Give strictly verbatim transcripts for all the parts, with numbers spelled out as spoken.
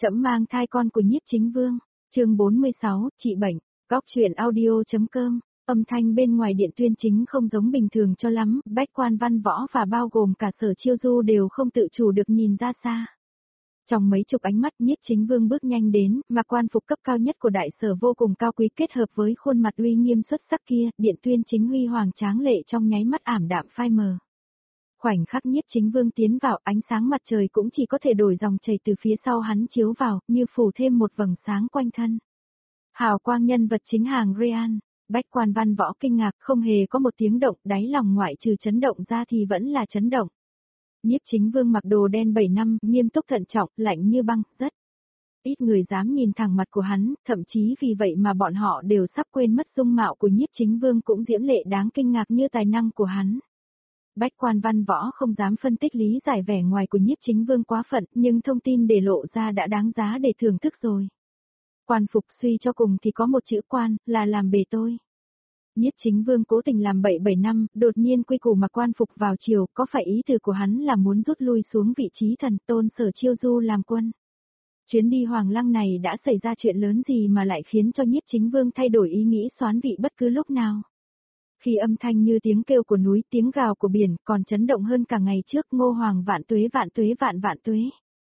Trẫm mang thai con của Nhiếp Chính Vương, chương bốn mươi sáu, trị bệnh, góc truyện audio.com, âm thanh bên ngoài điện tuyên chính không giống bình thường cho lắm, bách quan văn võ và bao gồm cả Sở Chiêu Du đều không tự chủ được nhìn ra xa. Trong mấy chục ánh mắt Nhiếp Chính Vương bước nhanh đến, mặc quan phục cấp cao nhất của đại sở vô cùng cao quý kết hợp với khuôn mặt uy nghiêm xuất sắc kia, điện tuyên chính huy hoàng tráng lệ trong nháy mắt ảm đạm phai mờ. Khoảnh khắc Nhiếp Chính Vương tiến vào, ánh sáng mặt trời cũng chỉ có thể đổi dòng chảy từ phía sau hắn chiếu vào, như phủ thêm một vầng sáng quanh thân. Hào quang nhân vật chính hàng Real, bách quan văn võ kinh ngạc, không hề có một tiếng động, đáy lòng ngoại trừ chấn động ra thì vẫn là chấn động. Nhiếp Chính Vương mặc đồ đen bảy năm, nghiêm túc thận trọng, lạnh như băng, rất ít người dám nhìn thẳng mặt của hắn, thậm chí vì vậy mà bọn họ đều sắp quên mất dung mạo của Nhiếp Chính Vương cũng diễm lệ đáng kinh ngạc như tài năng của hắn. Bách quan văn võ không dám phân tích lý giải vẻ ngoài của Nhiếp Chính Vương quá phận, nhưng thông tin để lộ ra đã đáng giá để thưởng thức rồi. Quan phục suy cho cùng thì có một chữ quan, là làm bề tôi. Nhiếp Chính Vương cố tình làm bậy bảy năm, đột nhiên quy củ mặc quan phục vào chiều, có phải ý từ của hắn là muốn rút lui xuống vị trí thần tôn Sở Chiêu Du làm quân? Chuyến đi Hoàng Lăng này đã xảy ra chuyện lớn gì mà lại khiến cho Nhiếp Chính Vương thay đổi ý nghĩ soán vị bất cứ lúc nào? Khi âm thanh như tiếng kêu của núi, tiếng gào của biển, còn chấn động hơn cả ngày trước, Ngô Hoàng vạn tuế vạn tuế vạn vạn tuế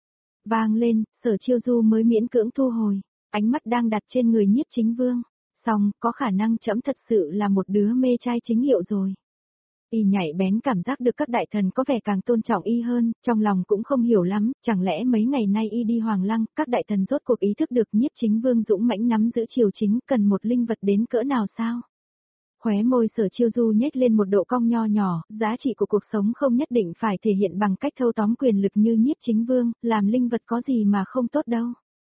vang lên, Sở Chiêu Du mới miễn cưỡng thu hồi, ánh mắt đang đặt trên người Nhiếp Chính Vương. Xong, có khả năng trẫm thật sự là một đứa mê trai chính hiệu rồi. Y nhảy bén cảm giác được các đại thần có vẻ càng tôn trọng y hơn, trong lòng cũng không hiểu lắm, chẳng lẽ mấy ngày nay y đi Hoàng Lăng, các đại thần rốt cuộc ý thức được Nhiếp Chính Vương dũng mãnh nắm giữ triều chính cần một linh vật đến cỡ nào sao? Khóe môi Sở Chiêu Du nhếch lên một độ cong nho nhỏ, giá trị của cuộc sống không nhất định phải thể hiện bằng cách thâu tóm quyền lực như Nhiếp Chính Vương, làm linh vật có gì mà không tốt đâu.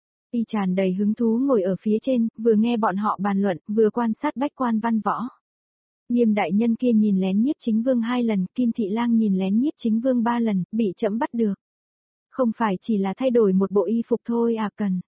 Y tràn đầy hứng thú ngồi ở phía trên, vừa nghe bọn họ bàn luận, vừa quan sát bách quan văn võ. Nghiêm đại nhân kia nhìn lén Nhiếp Chính Vương hai lần, Kim Thị Lang nhìn lén Nhiếp Chính Vương ba lần, bị trẫm bắt được. Không phải chỉ là thay đổi một bộ y phục thôi à, cần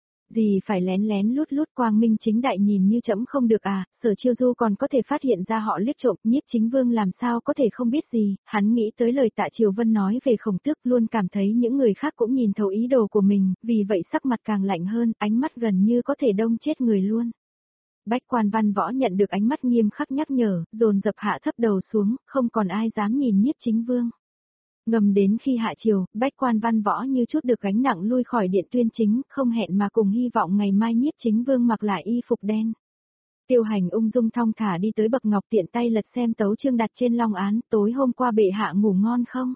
gì phải lén lén lút lút, quang minh chính đại nhìn như trẫm không được à? Sở Chiêu Du còn có thể phát hiện ra họ liếc trộm, Nhiếp Chính Vương làm sao có thể không biết gì? Hắn nghĩ tới lời Tạ Triều Vân nói về Khổng Tước, luôn cảm thấy những người khác cũng nhìn thấu ý đồ của mình, vì vậy sắc mặt càng lạnh hơn, ánh mắt gần như có thể đông chết người luôn. Bách quan văn võ nhận được ánh mắt nghiêm khắc nhắc nhở, dồn dập hạ thấp đầu xuống, không còn ai dám nhìn Nhiếp Chính Vương. Ngầm đến khi hạ chiều, bách quan văn võ như chút được gánh nặng lui khỏi điện tuyên chính, không hẹn mà cùng hy vọng ngày mai Nhiếp Chính Vương mặc lại y phục đen. Tiêu Hành ung dung thong thả đi tới bậc ngọc, tiện tay lật xem tấu chương đặt trên long án, tối hôm qua bệ hạ ngủ ngon không?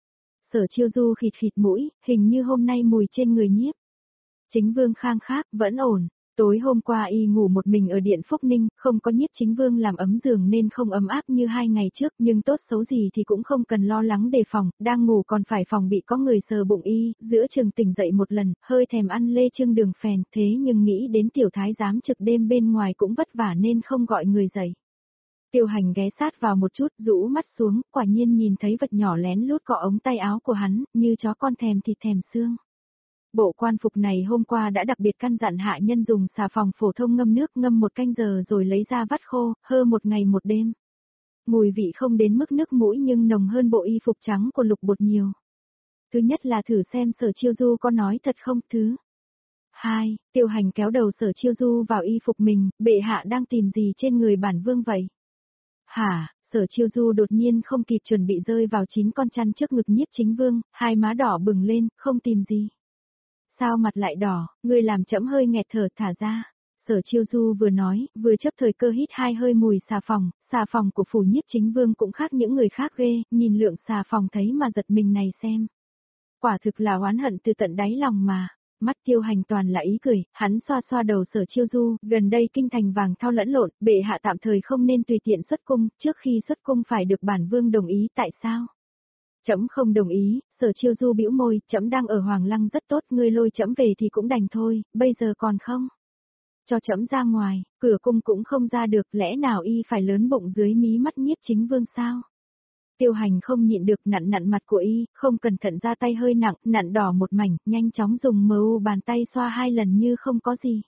Sở Chiêu Du khịt khịt mũi, hình như hôm nay mùi trên người Nhiếp Chính Vương khang khác, vẫn ổn. Tối hôm qua y ngủ một mình ở điện Phúc Ninh, không có Nhiếp Chính Vương làm ấm giường nên không ấm áp như hai ngày trước, nhưng tốt xấu gì thì cũng không cần lo lắng đề phòng, đang ngủ còn phải phòng bị có người sờ bụng y, giữa chừng tỉnh dậy một lần, hơi thèm ăn lê trưng đường phèn, thế nhưng nghĩ đến tiểu thái giám trực đêm bên ngoài cũng vất vả nên không gọi người dậy. Tiêu Hành ghé sát vào một chút, rũ mắt xuống, quả nhiên nhìn thấy vật nhỏ lén lút cọ ống tay áo của hắn, như chó con thèm thịt thèm xương. Bộ quan phục này hôm qua đã đặc biệt căn dặn hạ nhân dùng xà phòng phổ thông ngâm nước ngâm một canh giờ rồi lấy ra vắt khô, hơ một ngày một đêm. Mùi vị không đến mức nước mũi nhưng nồng hơn bộ y phục trắng của Lục Bột nhiều. Thứ nhất là thử xem Sở Chiêu Du có nói thật không. Thứ hai, Tiêu Hành kéo đầu Sở Chiêu Du vào y phục mình, bệ hạ đang tìm gì trên người bản vương vậy? Hả? Sở Chiêu Du đột nhiên không kịp chuẩn bị rơi vào chín con chăn trước ngực Nhiếp Chính Vương, hai má đỏ bừng lên, không tìm gì. Sao mặt lại đỏ, ngươi làm trẫm hơi nghẹt thở, thả ra. Sở Chiêu Du vừa nói, vừa chấp thời cơ hít hai hơi mùi xà phòng, xà phòng của phủ Nhiếp Chính Vương cũng khác những người khác ghê, nhìn lượng xà phòng thấy mà giật mình này xem. Quả thực là oán hận từ tận đáy lòng mà. Mắt Tiêu Hành toàn là ý cười, hắn xoa xoa đầu Sở Chiêu Du, gần đây kinh thành vàng thao lẫn lộn, bệ hạ tạm thời không nên tùy tiện xuất cung, trước khi xuất cung phải được bản vương đồng ý, tại sao? Trẫm không đồng ý. Sở Chiêu Du bĩu môi, trẫm đang ở Hoàng Lăng rất tốt, ngươi lôi trẫm về thì cũng đành thôi, bây giờ còn không cho trẫm ra ngoài, cửa cung cũng không ra được, lẽ nào y phải lớn bụng dưới mí mắt Nhiếp Chính Vương sao? Tiêu Hành không nhịn được, nặn nặn mặt của y, không cẩn thận ra tay hơi nặng, nặn đỏ một mảnh, nhanh chóng dùng mờ u bàn tay xoa hai lần như không có gì.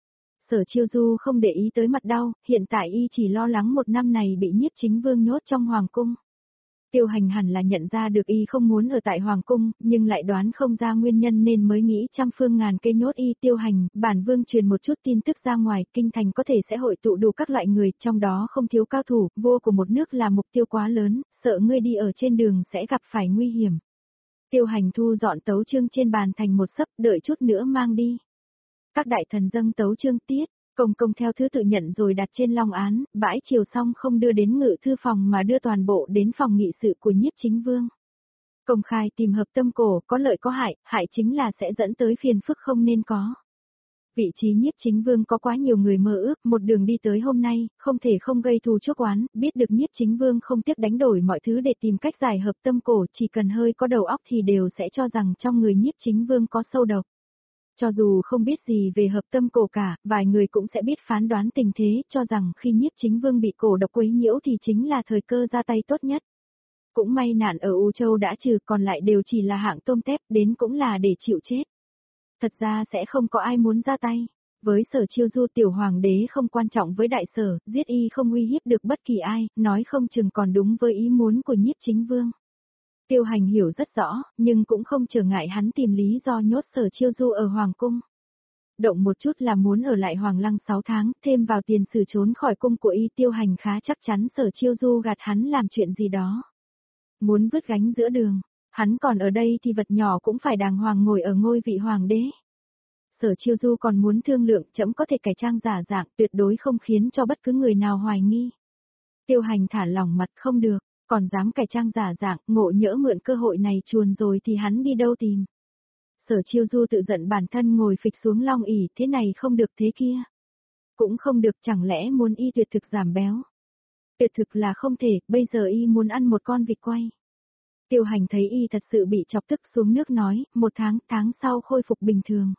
Sở Chiêu Du không để ý tới mặt đau, hiện tại y chỉ lo lắng một năm này bị Nhiếp Chính Vương nhốt trong hoàng cung. Tiêu Hành hẳn là nhận ra được y không muốn ở tại Hoàng Cung, nhưng lại đoán không ra nguyên nhân nên mới nghĩ trăm phương ngàn kế nhốt y. Tiêu Hành, bản vương truyền một chút tin tức ra ngoài, kinh thành có thể sẽ hội tụ đủ các loại người, trong đó không thiếu cao thủ, vua của một nước là mục tiêu quá lớn, sợ ngươi đi ở trên đường sẽ gặp phải nguy hiểm. Tiêu Hành thu dọn tấu chương trên bàn thành một sấp, đợi chút nữa mang đi. Các đại thần dâng tấu chương tiết. Công công theo thứ tự nhận rồi đặt trên long án, bãi chiều xong không đưa đến ngự thư phòng mà đưa toàn bộ đến phòng nghị sự của Nhiếp Chính Vương. Công khai tìm hợp tâm cổ, có lợi có hại, hại chính là sẽ dẫn tới phiền phức không nên có. Vị trí Nhiếp Chính Vương có quá nhiều người mơ ước, một đường đi tới hôm nay, không thể không gây thù chuốc oán, biết được Nhiếp Chính Vương không tiếc đánh đổi mọi thứ để tìm cách giải hợp tâm cổ, chỉ cần hơi có đầu óc thì đều sẽ cho rằng trong người Nhiếp Chính Vương có sâu độc. Cho dù không biết gì về hợp tâm cổ cả, vài người cũng sẽ biết phán đoán tình thế, cho rằng khi Nhiếp Chính Vương bị cổ độc quấy nhiễu thì chính là thời cơ ra tay tốt nhất. Cũng may nạn ở U Châu đã trừ, còn lại đều chỉ là hạng tôm tép, đến cũng là để chịu chết. Thật ra sẽ không có ai muốn ra tay. Với Sở Chiêu Du tiểu hoàng đế không quan trọng với đại sở, giết y không uy hiếp được bất kỳ ai, nói không chừng còn đúng với ý muốn của Nhiếp Chính Vương. Tiêu Hành hiểu rất rõ, nhưng cũng không trở ngại hắn tìm lý do nhốt Sở Chiêu Du ở Hoàng Cung. Động một chút là muốn ở lại Hoàng Lăng sáu tháng, thêm vào tiền sử trốn khỏi cung của y. Tiêu Hành khá chắc chắn Sở Chiêu Du gạt hắn làm chuyện gì đó. Muốn vứt gánh giữa đường, hắn còn ở đây thì vật nhỏ cũng phải đàng hoàng ngồi ở ngôi vị hoàng đế. Sở Chiêu Du còn muốn thương lượng, trẫm có thể cải trang giả dạng, tuyệt đối không khiến cho bất cứ người nào hoài nghi. Tiêu Hành thả lỏng mặt, không được. Còn dám cải trang giả dạng, ngộ nhỡ mượn cơ hội này chuồn rồi thì hắn đi đâu tìm. Sở Chiêu Du tự giận bản thân ngồi phịch xuống long ỷ, thế này không được thế kia. Cũng không được, chẳng lẽ muốn y tuyệt thực giảm béo. Tuyệt thực là không thể, bây giờ y muốn ăn một con vịt quay. Tiêu Hành thấy y thật sự bị chọc tức xuống nước nói, một tháng, tháng sau khôi phục bình thường.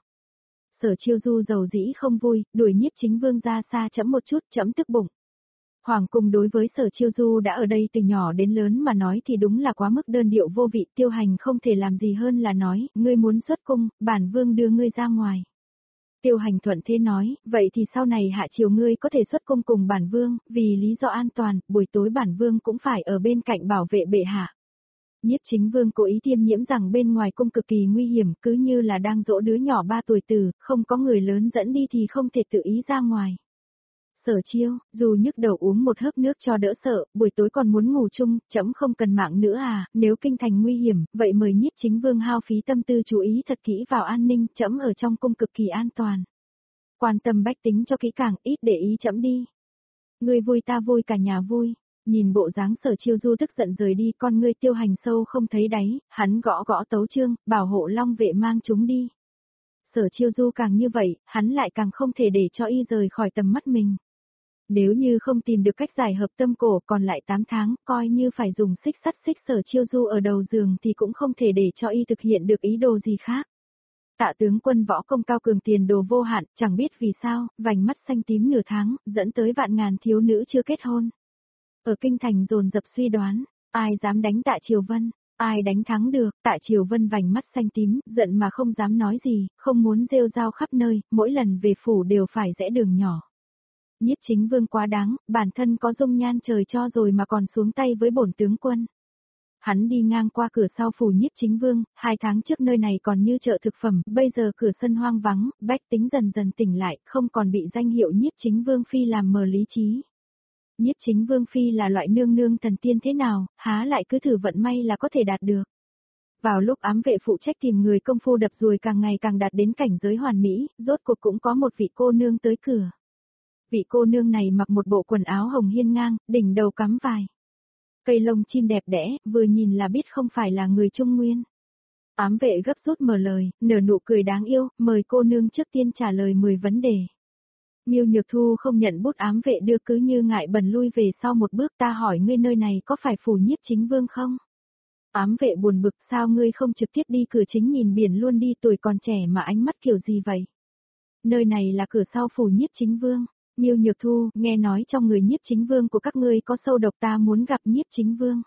Sở Chiêu Du giàu dĩ không vui, đuổi Nhiếp Chính Vương ra xa chẫm một chút, chẫm tức bụng. Hoàng cung đối với Sở Chiêu Du đã ở đây từ nhỏ đến lớn mà nói thì đúng là quá mức đơn điệu vô vị. Tiêu Hành không thể làm gì hơn là nói, ngươi muốn xuất cung, bản vương đưa ngươi ra ngoài. Tiêu Hành thuận thế nói, vậy thì sau này hạ triều ngươi có thể xuất cung cùng bản vương, vì lý do an toàn, buổi tối bản vương cũng phải ở bên cạnh bảo vệ bệ hạ. Nhiếp Chính Vương cố ý tiêm nhiễm rằng bên ngoài cung cực kỳ nguy hiểm, cứ như là đang dỗ đứa nhỏ ba tuổi tử, không có người lớn dẫn đi thì không thể tự ý ra ngoài. Sở Chiêu, dù nhức đầu uống một hớp nước cho đỡ sợ, buổi tối còn muốn ngủ chung, trẫm không cần mạng nữa à, nếu kinh thành nguy hiểm, vậy mời Nhiếp Chính Vương hao phí tâm tư chú ý thật kỹ vào an ninh, trẫm ở trong cung cực kỳ an toàn. Quan tâm bách tính cho kỹ càng, ít để ý trẫm đi. Ngươi vui ta vui cả nhà vui. Nhìn bộ dáng Sở Chiêu Du tức giận rời đi, con ngươi Tiêu Hành sâu không thấy đáy, hắn gõ gõ tấu chương, bảo hộ long vệ mang chúng đi. Sở Chiêu Du càng như vậy, hắn lại càng không thể để cho y rời khỏi tầm mắt mình. Nếu như không tìm được cách giải hợp tâm cổ còn lại tám tháng, coi như phải dùng xích sắt xích Sở Chiêu Du ở đầu giường thì cũng không thể để cho y thực hiện được ý đồ gì khác. Tạ tướng quân võ công cao cường tiền đồ vô hạn, chẳng biết vì sao, vành mắt xanh tím nửa tháng, dẫn tới vạn ngàn thiếu nữ chưa kết hôn. Ở kinh thành dồn dập suy đoán, ai dám đánh Tạ Triều Vân, ai đánh thắng được. Tạ Triều Vân vành mắt xanh tím, giận mà không dám nói gì, không muốn rêu rao khắp nơi, mỗi lần về phủ đều phải rẽ đường nhỏ. Nhiếp Chính Vương quá đáng, bản thân có dung nhan trời cho rồi mà còn xuống tay với bổn tướng quân. Hắn đi ngang qua cửa sau phủ Nhiếp Chính Vương, hai tháng trước nơi này còn như chợ thực phẩm, bây giờ cửa sân hoang vắng, bách tính dần dần tỉnh lại, không còn bị danh hiệu Nhiếp Chính Vương Phi làm mờ lý trí. Nhiếp Chính Vương Phi là loại nương nương thần tiên thế nào, há lại cứ thử vận may là có thể đạt được. Vào lúc ám vệ phụ trách tìm người công phu đập ruồi càng ngày càng đạt đến cảnh giới hoàn mỹ, rốt cuộc cũng có một vị cô nương tới cửa. Vị cô nương này mặc một bộ quần áo hồng hiên ngang, đỉnh đầu cắm vài cây lông chim đẹp đẽ, vừa nhìn là biết không phải là người Trung Nguyên. Ám vệ gấp rút mở lời, nở nụ cười đáng yêu, mời cô nương trước tiên trả lời mười vấn đề. Miêu Nhược Thu không nhận bút, ám vệ đưa cứ như ngại bần lui về sau một bước, ta hỏi ngươi nơi này có phải phủ Nhiếp Chính Vương không? Ám vệ buồn bực, sao ngươi không trực tiếp đi cửa chính nhìn biển luôn đi, tuổi còn trẻ mà ánh mắt kiểu gì vậy? Nơi này là cửa sau phủ Nhiếp Chính Vương. Miêu Nhược Thu, nghe nói trong người Nhiếp Chính Vương của các ngươi có sâu độc, ta muốn gặp Nhiếp Chính Vương.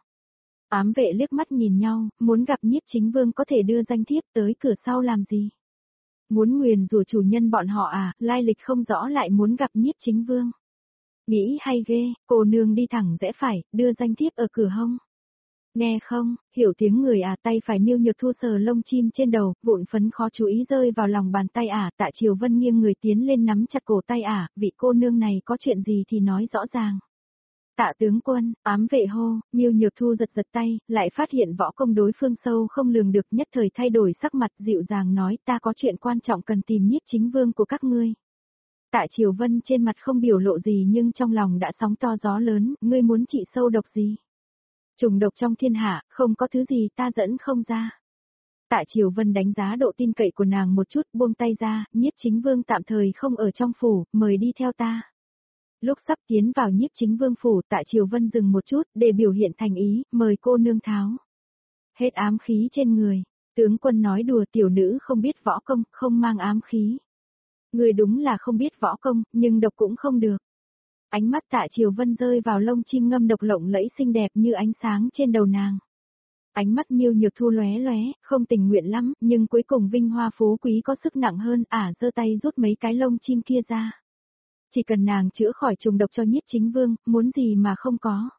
Ám vệ liếc mắt nhìn nhau, muốn gặp Nhiếp Chính Vương có thể đưa danh thiếp tới cửa sau làm gì? Muốn nguyền rủa chủ nhân bọn họ à, lai lịch không rõ lại muốn gặp Nhiếp Chính Vương. Nghĩ hay ghê, cô nương đi thẳng rẽ phải, đưa danh thiếp ở cửa hông. Nghe không, hiểu tiếng người à, tay phải Miêu Nhược Thu sờ lông chim trên đầu, vụn phấn khó chú ý rơi vào lòng bàn tay à, Tạ Triều Vân nghiêng người tiến lên nắm chặt cổ tay à, vị cô nương này có chuyện gì thì nói rõ ràng. Tạ tướng quân, ám vệ hô, Miêu Nhược Thu giật giật tay, lại phát hiện võ công đối phương sâu không lường được, nhất thời thay đổi sắc mặt, dịu dàng nói, ta có chuyện quan trọng cần tìm Nhiếp Chính Vương của các ngươi. Tạ Triều Vân trên mặt không biểu lộ gì nhưng trong lòng đã sóng to gió lớn, ngươi muốn trị sâu độc gì? Trùng độc trong thiên hạ, không có thứ gì ta dẫn không ra. Tạ Triều Vân đánh giá độ tin cậy của nàng một chút, buông tay ra, Nhiếp Chính Vương tạm thời không ở trong phủ, mời đi theo ta. Lúc sắp tiến vào Nhiếp Chính Vương phủ, Tạ Triều Vân dừng một chút, để biểu hiện thành ý, mời cô nương tháo hết ám khí trên người. Tướng quân nói đùa, tiểu nữ không biết võ công, không mang ám khí. Người đúng là không biết võ công, nhưng độc cũng không được. Ánh mắt Tạ Triều Vân rơi vào lông chim ngâm độc lộng lẫy xinh đẹp như ánh sáng trên đầu nàng. Ánh mắt Miêu Nhược Thu lóe lóe, không tình nguyện lắm, nhưng cuối cùng vinh hoa phú quý có sức nặng hơn, ả giơ tay rút mấy cái lông chim kia ra. Chỉ cần nàng chữa khỏi trùng độc cho Nhiếp Chính Vương, muốn gì mà không có.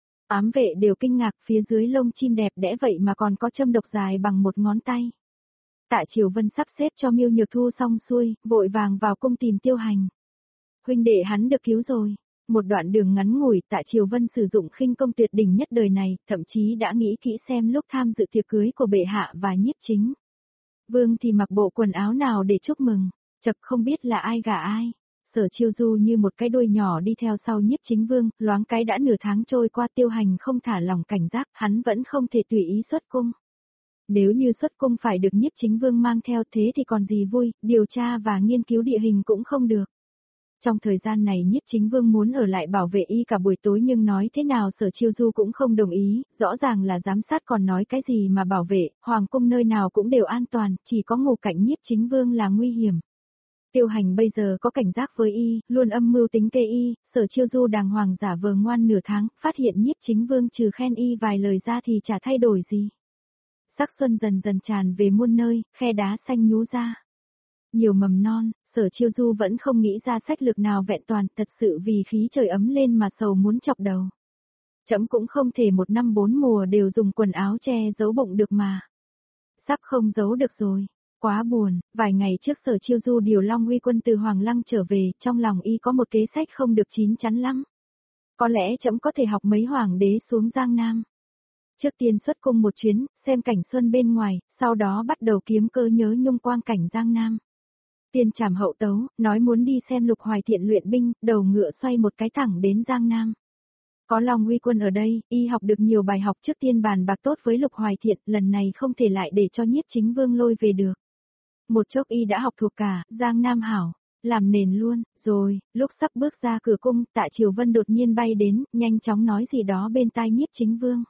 Ám vệ đều kinh ngạc, phía dưới lông chim đẹp đẽ vậy mà còn có châm độc dài bằng một ngón tay. Tạ Triều Vân sắp xếp cho Miêu Nhược Thu xong xuôi, vội vàng vào cung tìm Tiêu Hành. Huynh đệ hắn được cứu rồi. Một đoạn đường ngắn ngủi, Tạ Triều Vân sử dụng khinh công tuyệt đỉnh nhất đời này, thậm chí đã nghĩ kỹ xem lúc tham dự tiệc cưới của bệ hạ và Nhiếp Chính Vương thì mặc bộ quần áo nào để chúc mừng, chật không biết là ai gả ai. Sở Chiêu Du như một cái đuôi nhỏ đi theo sau Nhiếp Chính Vương, loáng cái đã nửa tháng trôi qua, Tiêu Hành không thả lòng cảnh giác, hắn vẫn không thể tùy ý xuất cung. Nếu như xuất cung phải được Nhiếp Chính Vương mang theo thế thì còn gì vui, điều tra và nghiên cứu địa hình cũng không được. Trong thời gian này Nhiếp Chính Vương muốn ở lại bảo vệ y cả buổi tối nhưng nói thế nào Sở Chiêu Du cũng không đồng ý, rõ ràng là giám sát còn nói cái gì mà bảo vệ, hoàng cung nơi nào cũng đều an toàn, chỉ có ngủ cạnh Nhiếp Chính Vương là nguy hiểm. Tiêu Hành bây giờ có cảnh giác với y, luôn âm mưu tính kê y, Sở Chiêu Du đàng hoàng giả vờ ngoan nửa tháng, phát hiện Nhiếp Chính Vương trừ khen y vài lời ra thì chả thay đổi gì. Sắc xuân dần dần tràn về muôn nơi, khe đá xanh nhú ra. Nhiều mầm non, Sở Chiêu Du vẫn không nghĩ ra sách lược nào vẹn toàn, thật sự vì khí trời ấm lên mà sầu muốn chọc đầu. Trẫm cũng không thể một năm bốn mùa đều dùng quần áo che giấu bụng được mà. Sắp không giấu được rồi, quá buồn, vài ngày trước Sở Chiêu Du điều Long Uy quân từ Hoàng Lăng trở về, trong lòng y có một kế sách không được chín chắn lắm. Có lẽ trẫm có thể học mấy hoàng đế xuống Giang Nam. Trước tiên xuất cung một chuyến, xem cảnh xuân bên ngoài, sau đó bắt đầu kiếm cơ nhớ nhung quang cảnh Giang Nam. Tiên trảm hậu tấu, nói muốn đi xem Lục Hoài Thiện luyện binh, đầu ngựa xoay một cái thẳng đến Giang Nam. Có Long Uy quân ở đây, y học được nhiều bài học, trước tiên bàn bạc tốt với Lục Hoài Thiện, lần này không thể lại để cho Nhiếp Chính Vương lôi về được. Một chốc y đã học thuộc cả, Giang Nam hảo, làm nền luôn, rồi, lúc sắp bước ra cửa cung, Tạ Triều Vân đột nhiên bay đến, nhanh chóng nói gì đó bên tai Nhiếp Chính Vương.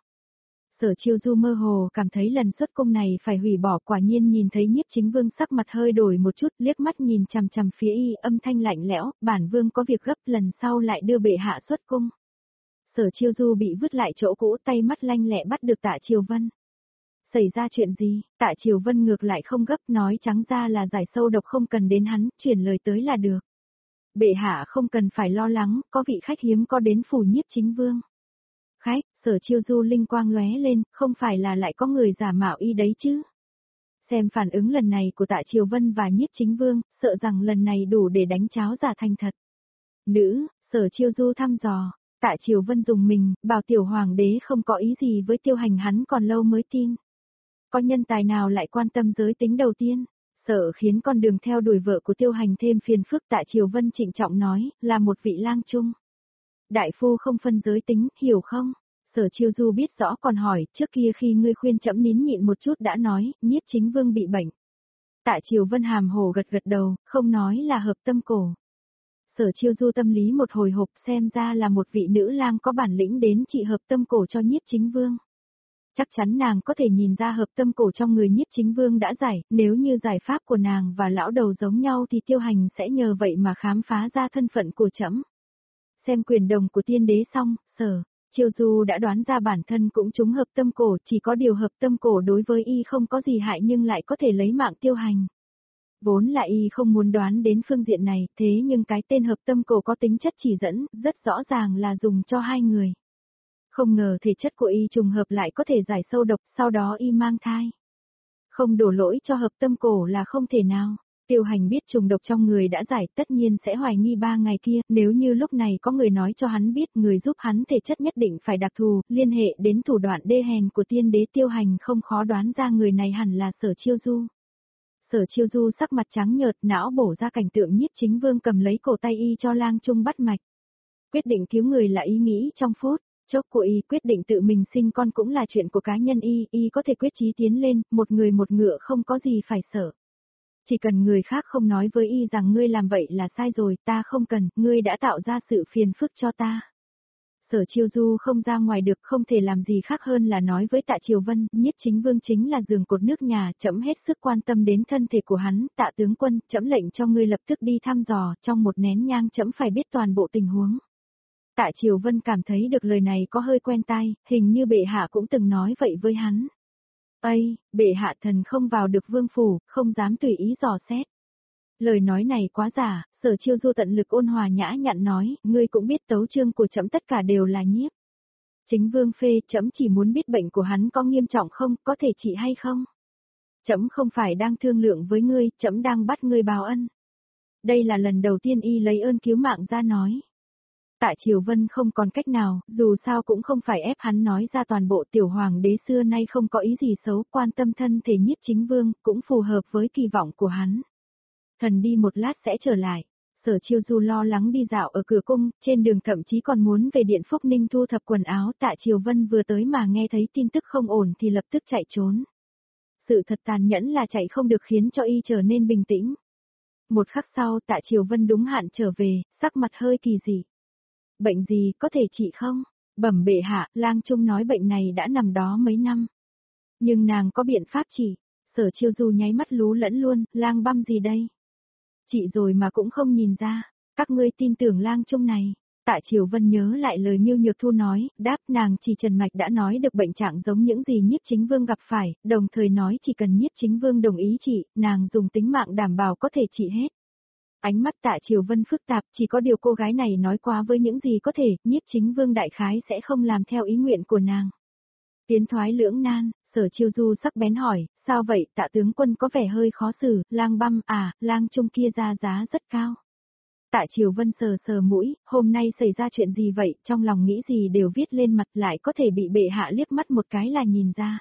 Sở Chiêu Du mơ hồ cảm thấy lần xuất cung này phải hủy bỏ, quả nhiên nhìn thấy Nhiếp Chính Vương sắc mặt hơi đổi một chút, liếc mắt nhìn chằm chằm phía y, âm thanh lạnh lẽo, bản vương có việc gấp, lần sau lại đưa bệ hạ xuất cung. Sở Chiêu Du bị vứt lại chỗ cũ, tay mắt lanh lẹ bắt được Tạ Triều Vân. Xảy ra chuyện gì? Tạ Triều Vân ngược lại không gấp, nói trắng ra là giải sâu độc không cần đến hắn, chuyển lời tới là được. Bệ hạ không cần phải lo lắng, có vị khách hiếm có đến phủ Nhiếp Chính Vương. Khách, Sở Chiêu Du linh quang lóe lên, không phải là lại có người giả mạo y đấy chứ. Xem phản ứng lần này của Tạ Triều Vân và Nhiếp Chính Vương, sợ rằng lần này đủ để đánh cháo giả thành thật. Nữ, Sở Chiêu Du thăm dò, Tạ Triều Vân dùng mình, bảo tiểu hoàng đế không có ý gì với Tiêu Hành hắn còn lâu mới tin. Có nhân tài nào lại quan tâm giới tính đầu tiên, sợ khiến con đường theo đuổi vợ của Tiêu Hành thêm phiền phức. Tạ Triều Vân trịnh trọng nói, là một vị lang trung. Đại phu không phân giới tính, hiểu không? Sở Chiêu Du biết rõ còn hỏi, trước kia khi ngươi khuyên trẫm nín nhịn một chút đã nói, Nhiếp Chính Vương bị bệnh. Tạ Triều Vân hàm hồ gật gật đầu, không nói là hợp tâm cổ. Sở Chiêu Du tâm lý một hồi hộp, xem ra là một vị nữ lang có bản lĩnh đến trị hợp tâm cổ cho Nhiếp Chính Vương. Chắc chắn nàng có thể nhìn ra hợp tâm cổ trong người Nhiếp Chính Vương đã giải, nếu như giải pháp của nàng và lão đầu giống nhau thì Tiêu Hành sẽ nhờ vậy mà khám phá ra thân phận của trẫm. Xem quyền đồng của tiên đế xong, Sở Chiêu Du đã đoán ra bản thân cũng trúng hợp tâm cổ, chỉ có điều hợp tâm cổ đối với y không có gì hại nhưng lại có thể lấy mạng Tiêu Hành. Vốn là y không muốn đoán đến phương diện này, thế nhưng cái tên hợp tâm cổ có tính chất chỉ dẫn, rất rõ ràng là dùng cho hai người. Không ngờ thể chất của y trùng hợp lại có thể giải sâu độc, sau đó y mang thai. Không đổ lỗi cho hợp tâm cổ là không thể nào. Tiêu Hành biết trùng độc trong người đã giải, tất nhiên sẽ hoài nghi ba ngày kia, nếu như lúc này có người nói cho hắn biết người giúp hắn thể chất nhất định phải đặc thù, liên hệ đến thủ đoạn đê hèn của tiên đế. Tiêu Hành không khó đoán ra người này hẳn là Sở Chiêu Du. Sở Chiêu Du sắc mặt trắng nhợt, não bổ ra cảnh tượng Nhiếp Chính Vương cầm lấy cổ tay y cho Lang Trung bắt mạch. Quyết định cứu người là ý nghĩ trong phút chốc của y, quyết định tự mình sinh con cũng là chuyện của cá nhân y, y có thể quyết chí tiến lên, một người một ngựa không có gì phải sợ. Chỉ cần người khác không nói với y rằng ngươi làm vậy là sai rồi, ta không cần, ngươi đã tạo ra sự phiền phức cho ta. Sở Chiêu Du không ra ngoài được, không thể làm gì khác hơn là nói với Tạ Triều Vân, Nhiếp Chính Vương chính là giường cột nước nhà, trẫm hết sức quan tâm đến thân thể của hắn. Tạ tướng quân, trẫm lệnh cho ngươi lập tức đi thăm dò, trong một nén nhang trẫm phải biết toàn bộ tình huống. Tạ Triều Vân cảm thấy được lời này có hơi quen tai, hình như bệ hạ cũng từng nói vậy với hắn. Ây, bệ hạ thần không vào được vương phủ, không dám tùy ý dò xét. Lời nói này quá giả, Sở Chiêu Du tận lực ôn hòa nhã nhặn nói, ngươi cũng biết tấu chương của trẫm tất cả đều là nhiếp chính vương phê, trẫm chỉ muốn biết bệnh của hắn có nghiêm trọng không, có thể trị hay không. Trẫm không phải đang thương lượng với ngươi, trẫm đang bắt ngươi báo ân. Đây là lần đầu tiên y lấy ơn cứu mạng ra nói. Tạ Triều Vân không còn cách nào, dù sao cũng không phải ép hắn nói ra toàn bộ. Tiểu hoàng đế xưa nay không có ý gì xấu, quan tâm thân thể Nhiếp Chính Vương, cũng phù hợp với kỳ vọng của hắn. Thần đi một lát sẽ trở lại. Sở Chiêu Du lo lắng đi dạo ở cửa cung, trên đường thậm chí còn muốn về Điện Phúc Ninh thu thập quần áo. Tạ Triều Vân vừa tới mà nghe thấy tin tức không ổn thì lập tức chạy trốn. Sự thật tàn nhẫn là chạy không được khiến cho y trở nên bình tĩnh. Một khắc sau Tạ Triều Vân đúng hạn trở về, sắc mặt hơi kỳ dị. Bệnh gì, có thể trị không? Bẩm bệ hạ, Lang Trung nói bệnh này đã nằm đó mấy năm. Nhưng nàng có biện pháp trị. Sở Chiêu Du nháy mắt lú lẫn luôn, Lang băm gì đây? Trị rồi mà cũng không nhìn ra. Các ngươi tin tưởng Lang Trung này. Tạ Triều Vân nhớ lại lời Miêu Nhược Thu nói, đáp nàng chỉ Trần Mạch đã nói được bệnh trạng giống những gì Nhiếp Chính Vương gặp phải, đồng thời nói chỉ cần Nhiếp Chính Vương đồng ý trị, nàng dùng tính mạng đảm bảo có thể trị hết. Ánh mắt Tạ Triều Vân phức tạp, chỉ có điều cô gái này nói quá với những gì có thể, Nhiếp Chính Vương đại khái sẽ không làm theo ý nguyện của nàng. Tiến thoái lưỡng nan, Sở Chiêu Du sắc bén hỏi, sao vậy? Tạ tướng quân có vẻ hơi khó xử, Lang băm à, Lang Trung kia ra giá rất cao. Tạ Triều Vân sờ sờ mũi, hôm nay xảy ra chuyện gì vậy, trong lòng nghĩ gì đều viết lên mặt, lại có thể bị bệ hạ liếc mắt một cái là nhìn ra.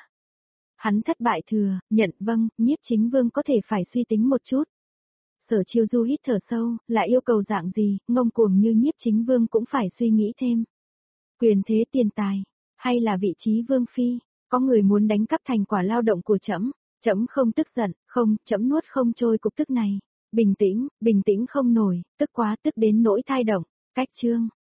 Hắn thất bại thừa, nhận vâng, Nhiếp Chính Vương có thể phải suy tính một chút. Sở Chiêu Du hít thở sâu, lại yêu cầu dạng gì, ngông cuồng như Nhiếp Chính Vương cũng phải suy nghĩ thêm. Quyền thế tiền tài, hay là vị trí vương phi, có người muốn đánh cắp thành quả lao động của trẫm, trẫm không tức giận, không, trẫm nuốt không trôi cục tức này. Bình tĩnh, bình tĩnh không nổi, tức quá tức đến nỗi thai động. Cách chương